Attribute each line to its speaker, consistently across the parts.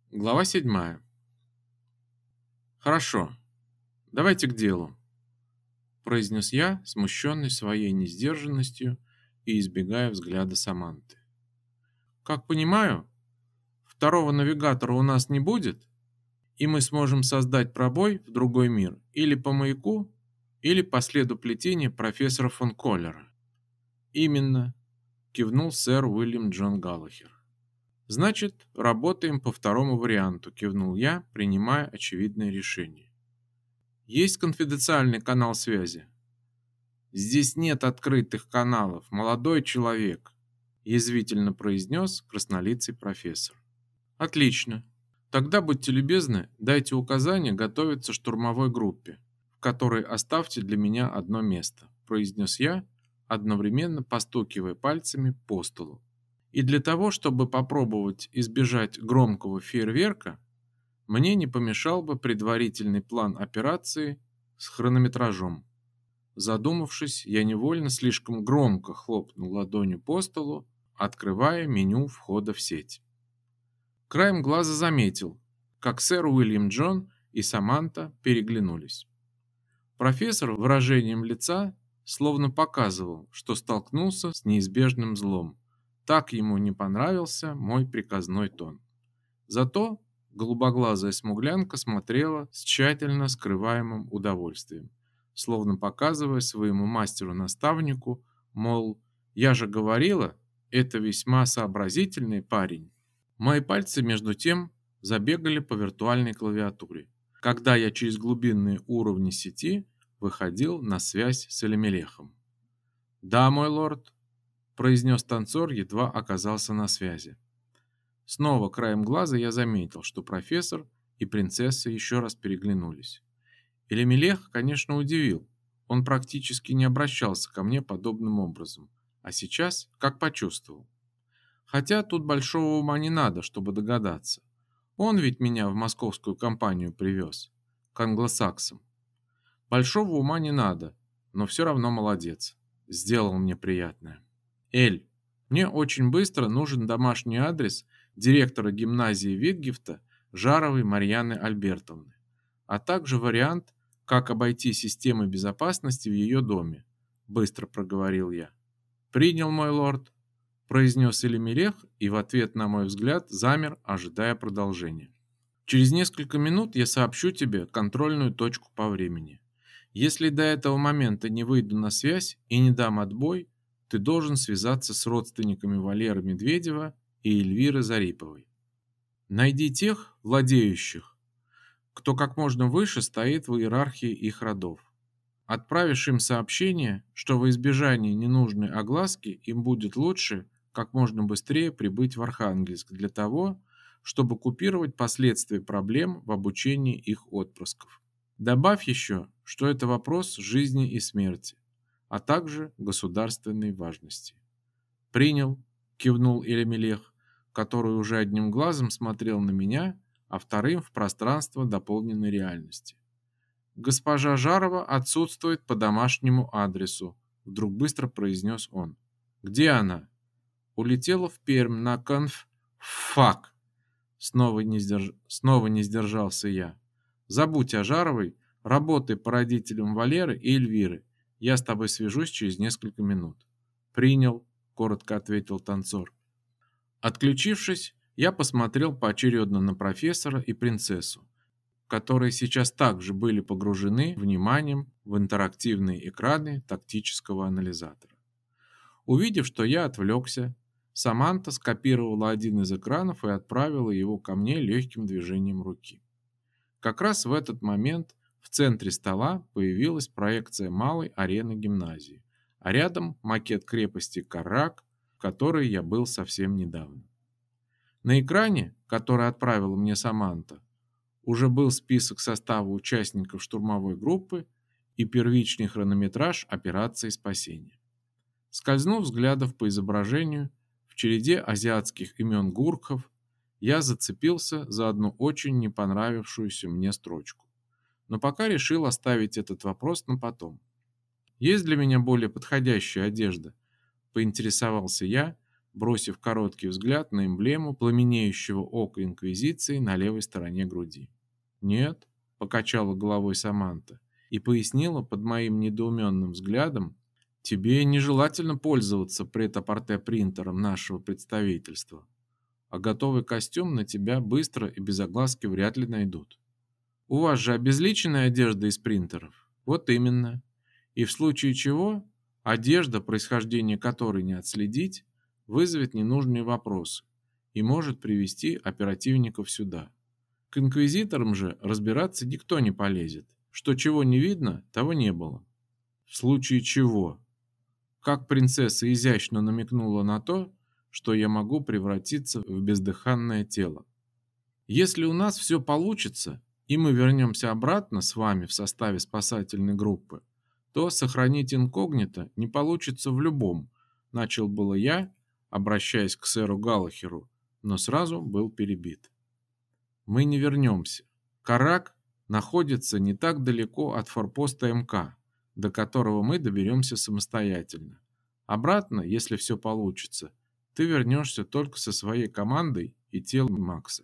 Speaker 1: Глава 7. «Хорошо, давайте к делу», – произнес я, смущенный своей несдержанностью и избегая взгляда Саманты. «Как понимаю, второго навигатора у нас не будет, и мы сможем создать пробой в другой мир или по маяку, или по следу плетения профессора фон Коллера». «Именно», – кивнул сэр Уильям Джон Галлахер. «Значит, работаем по второму варианту», – кивнул я, принимая очевидное решение. «Есть конфиденциальный канал связи?» «Здесь нет открытых каналов, молодой человек», язвительно произнес краснолицый профессор. «Отлично. Тогда будьте любезны, дайте указание готовиться штурмовой группе, в которой оставьте для меня одно место», произнес я, одновременно постукивая пальцами по столу. И для того, чтобы попробовать избежать громкого фейерверка, мне не помешал бы предварительный план операции с хронометражом. Задумавшись, я невольно слишком громко хлопнул ладонью по столу, открывая меню входа в сеть. Краем глаза заметил, как сэр Уильям Джон и Саманта переглянулись. Профессор выражением лица словно показывал, что столкнулся с неизбежным злом. Так ему не понравился мой приказной тон. Зато голубоглазая смуглянка смотрела с тщательно скрываемым удовольствием, словно показывая своему мастеру-наставнику, мол, я же говорила, это весьма сообразительный парень. Мои пальцы между тем забегали по виртуальной клавиатуре, когда я через глубинные уровни сети выходил на связь с Элемелехом. «Да, мой лорд», – произнес танцор, едва оказался на связи. Снова краем глаза я заметил, что профессор и принцесса еще раз переглянулись. Элемелех, конечно, удивил. Он практически не обращался ко мне подобным образом, а сейчас как почувствовал. Хотя тут большого ума не надо, чтобы догадаться. Он ведь меня в московскую компанию привез, к англосаксам. Большого ума не надо, но все равно молодец. Сделал мне приятное. Эль, мне очень быстро нужен домашний адрес директора гимназии Витгефта Жаровой Марьяны Альбертовны, а также вариант, как обойти системы безопасности в ее доме, быстро проговорил я. Принял, мой лорд, произнес Элемелех и в ответ на мой взгляд замер, ожидая продолжения. Через несколько минут я сообщу тебе контрольную точку по времени. Если до этого момента не выйду на связь и не дам отбой, ты должен связаться с родственниками Валеры Медведева и Эльвиры Зариповой. Найди тех владеющих, кто как можно выше стоит в иерархии их родов. Отправишь им сообщение, что во избежание ненужной огласки им будет лучше как можно быстрее прибыть в Архангельск для того, чтобы купировать последствия проблем в обучении их отпрысков. Добавь еще, что это вопрос жизни и смерти, а также государственной важности. Принял, кивнул Элемелех, который уже одним глазом смотрел на меня, а вторым в пространство дополненной реальности. Госпожа Жарова отсутствует по домашнему адресу, вдруг быстро произнес он. Где она? Улетела в Пермь на Фак. Снова не сдержался я. Забудь о Жаровой, работай по родителям Валеры и Эльвиры. Я с тобой свяжусь через несколько минут. Принял, коротко ответил танцор. Отключившись, я посмотрел поочередно на профессора и принцессу, которые сейчас также были погружены вниманием в интерактивные экраны тактического анализатора. Увидев, что я отвлекся, Саманта скопировала один из экранов и отправила его ко мне легким движением руки. Как раз в этот момент в центре стола появилась проекция малой арены гимназии, а рядом макет крепости Каррак, в которой я был совсем недавно. На экране, который отправила мне Саманта, уже был список состава участников штурмовой группы и первичный хронометраж операции спасения. Скользнув взглядом по изображению, в череде азиатских имен гуркхов, я зацепился за одну очень не понравившуюся мне строчку. Но пока решил оставить этот вопрос на потом. Есть для меня более подходящая одежда, поинтересовался я, бросив короткий взгляд на эмблему пламенеющего ока Инквизиции на левой стороне груди. «Нет», — покачала головой Саманта и пояснила под моим недоуменным взглядом, «тебе нежелательно пользоваться прет-а-порте принтером нашего представительства, а готовый костюм на тебя быстро и без огласки вряд ли найдут. У вас же обезличенная одежда из принтеров». «Вот именно. И в случае чего одежда, происхождение которой не отследить, вызовет ненужные вопросы и может привести оперативников сюда. К инквизиторам же разбираться никто не полезет. Что чего не видно, того не было». «В случае чего?» Как принцесса изящно намекнула на то, что я могу превратиться в бездыханное тело. «Если у нас все получится, и мы вернемся обратно с вами в составе спасательной группы, то сохранить инкогнито не получится в любом», начал было я, обращаясь к сэру Галлахеру, но сразу был перебит. «Мы не вернемся. Карак находится не так далеко от форпоста МК, до которого мы доберемся самостоятельно. Обратно, если все получится, ты вернешься только со своей командой и телом Макса».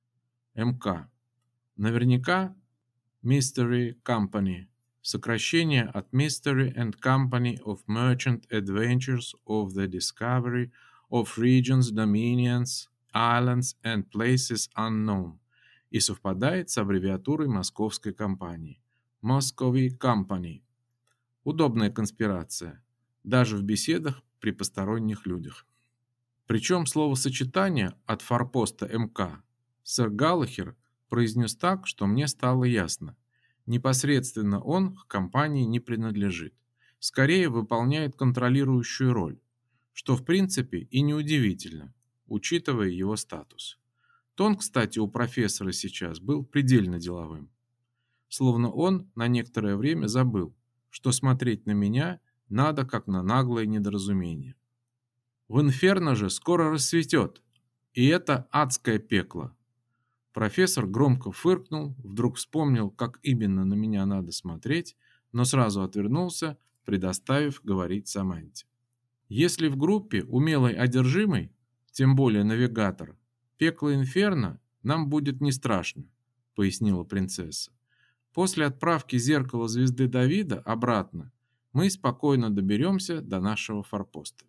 Speaker 1: МК. Наверняка Mystery Company. Сокращение от Mystery and Company of Merchant Adventures of the Discovery of Regions, Dominions, Islands and Places Unknown и совпадает с аббревиатурой московской компании. Moscovy Company. Удобная конспирация, даже в беседах при посторонних людях. Причем словосочетание от форпоста МК сэр Галлахер произнес так, что мне стало ясно. Непосредственно он к компании не принадлежит. Скорее выполняет контролирующую роль, что в принципе и неудивительно, учитывая его статус. Тон, кстати, у профессора сейчас был предельно деловым. Словно он на некоторое время забыл, что смотреть на меня надо как на наглое недоразумение. В Инферно же скоро рассветет, и это адское пекло. Профессор громко фыркнул, вдруг вспомнил, как именно на меня надо смотреть, но сразу отвернулся, предоставив говорить Саманте. Если в группе умелый одержимый, тем более навигатор, пекло Инферно нам будет не страшно, пояснила принцесса. После отправки зеркала звезды Давида обратно мы спокойно доберемся до нашего форпоста.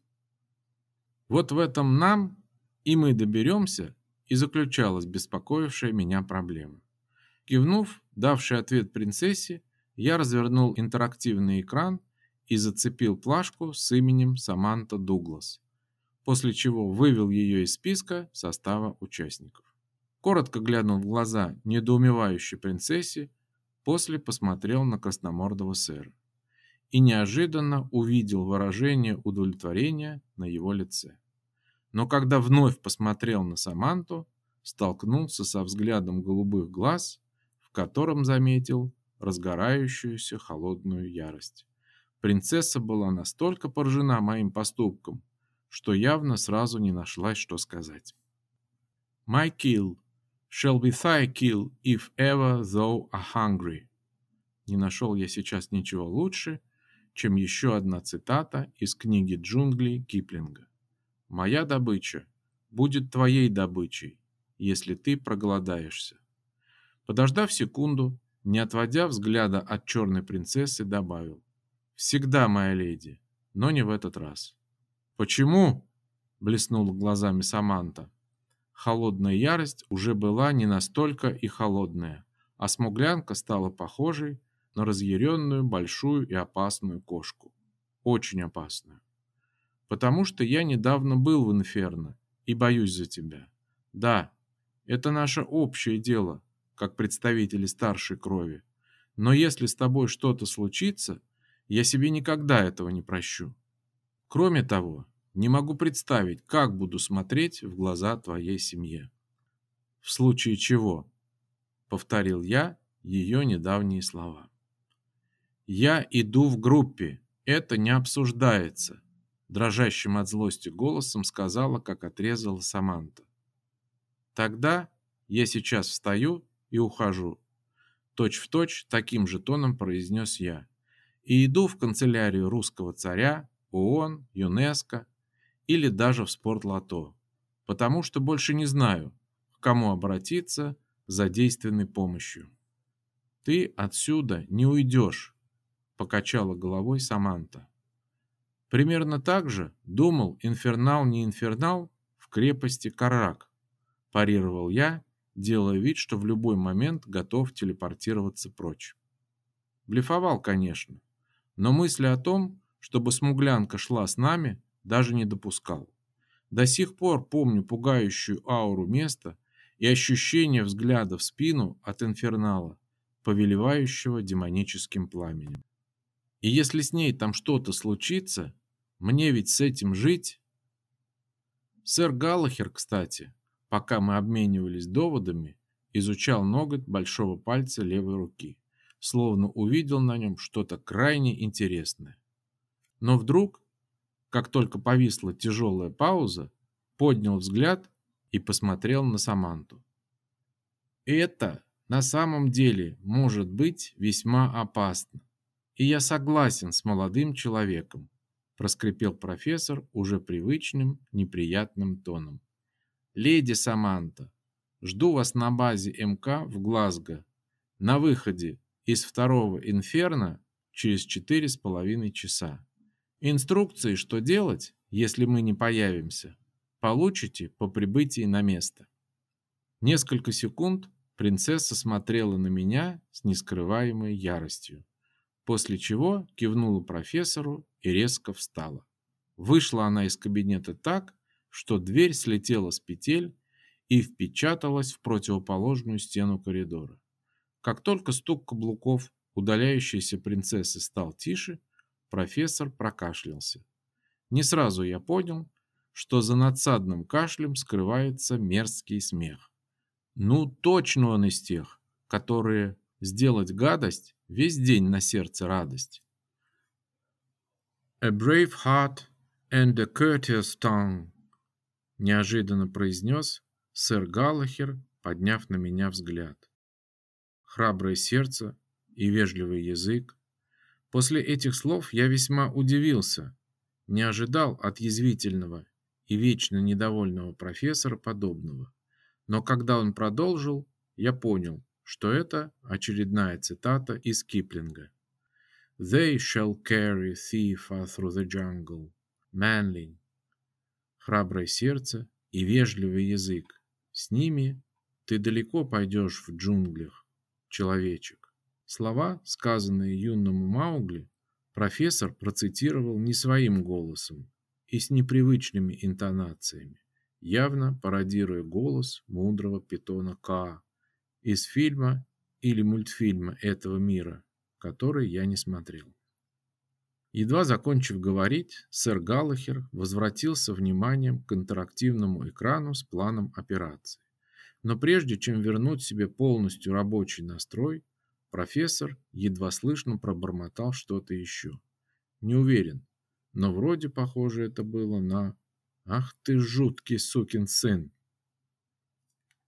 Speaker 1: Вот в этом нам и мы доберемся и заключалась беспокоившая меня проблема. Кивнув, давший ответ принцессе, я развернул интерактивный экран и зацепил плашку с именем Саманта Дуглас, после чего вывел ее из списка состава участников. Коротко глянул в глаза недоумевающей принцессе, после посмотрел на красномордого сэра и неожиданно увидел выражение удовлетворения на его лице. Но когда вновь посмотрел на Саманту, столкнулся со взглядом голубых глаз, в котором заметил разгорающуюся холодную ярость. Принцесса была настолько поражена моим поступком, что явно сразу не нашлась, что сказать. «My kill shall be thy kill if ever thou art hungry». Не нашел я сейчас ничего лучше, чем еще одна цитата из книги «Джунгли» Киплинга. «Моя добыча будет твоей добычей, если ты проголодаешься». Подождав секунду, не отводя взгляда от черной принцессы, добавил: «Всегда, моя леди, но не в этот раз». «Почему?» — блеснула глазами Саманта. Холодная ярость уже была не настолько и холодная, а смуглянка стала похожей на разъяренную большую и опасную кошку. Очень опасную. «Потому что я недавно был в Инферно и боюсь за тебя. Да, это наше общее дело, как представители старшей крови. Но если с тобой что-то случится, я себе никогда этого не прощу. Кроме того, не могу представить, как буду смотреть в глаза твоей семье». «В случае чего?» — повторил я ее недавние слова. «Я иду в группе, это не обсуждается», — дрожащим от злости голосом сказала, как отрезала Саманта. «Тогда я сейчас встаю и ухожу», — точь-в-точь таким же тоном произнес я, «и иду в канцелярию русского царя, ООН, ЮНЕСКО или даже в спортлото, потому что больше не знаю, к кому обратиться за действенной помощью. «Ты отсюда не уйдешь», — покачала головой Саманта. Примерно так же думал инфернал не инфернал в крепости Каррак, парировал я, делая вид, что в любой момент готов телепортироваться прочь. Блефовал, конечно, но мысли о том, чтобы смуглянка шла с нами, даже не допускал. До сих пор помню пугающую ауру места и ощущение взгляда в спину от инфернала, повелевающего демоническим пламенем. И если с ней там что-то случится, мне ведь с этим жить. Сэр Галлахер, кстати, пока мы обменивались доводами, изучал ноготь большого пальца левой руки, словно увидел на нем что-то крайне интересное. Но вдруг, как только повисла тяжелая пауза, поднял взгляд и посмотрел на Саманту. Это на самом деле может быть весьма опасно. И я согласен с молодым человеком, проскрипел профессор уже привычным неприятным тоном. Леди Саманта, жду вас на базе МК в Глазго, на выходе из второго инферно через 4,5 часа. Инструкции, что делать, если мы не появимся, получите по прибытии на место. Несколько секунд принцесса смотрела на меня с нескрываемой яростью, после чего кивнула профессору и резко встала. Вышла она из кабинета так, что дверь слетела с петель и впечаталась в противоположную стену коридора. Как только стук каблуков удаляющейся принцессы стал тише, профессор прокашлялся. Не сразу я понял, что за надсадным кашлем скрывается мерзкий смех. Ну, точно он из тех, которые сделать гадость весь день на сердце радость. A brave heart and a courteous tongue, неожиданно произнес сэр Галлахер, подняв на меня взгляд. Храброе сердце и вежливый язык. После этих слов я весьма удивился, не ожидал от язвительного и вечно недовольного профессора подобного. Но когда он продолжил, я понял, что это очередная цитата из Киплинга. They shall carry thee far through the jungle. Manly. Храброе сердце и вежливый язык. С ними ты далеко пойдешь в джунглях, человечек. Слова, сказанные юному Маугли, профессор процитировал не своим голосом и с непривычными интонациями, явно пародируя голос мудрого питона Каа из фильма или мультфильма этого мира, который я не смотрел. Едва закончив говорить, сэр Галлахер возвратился вниманием к интерактивному экрану с планом операции. Но прежде чем вернуть себе полностью рабочий настрой, профессор едва слышно пробормотал что-то еще. Не уверен, но вроде похоже это было на «Ах ты жуткий сукин сын!»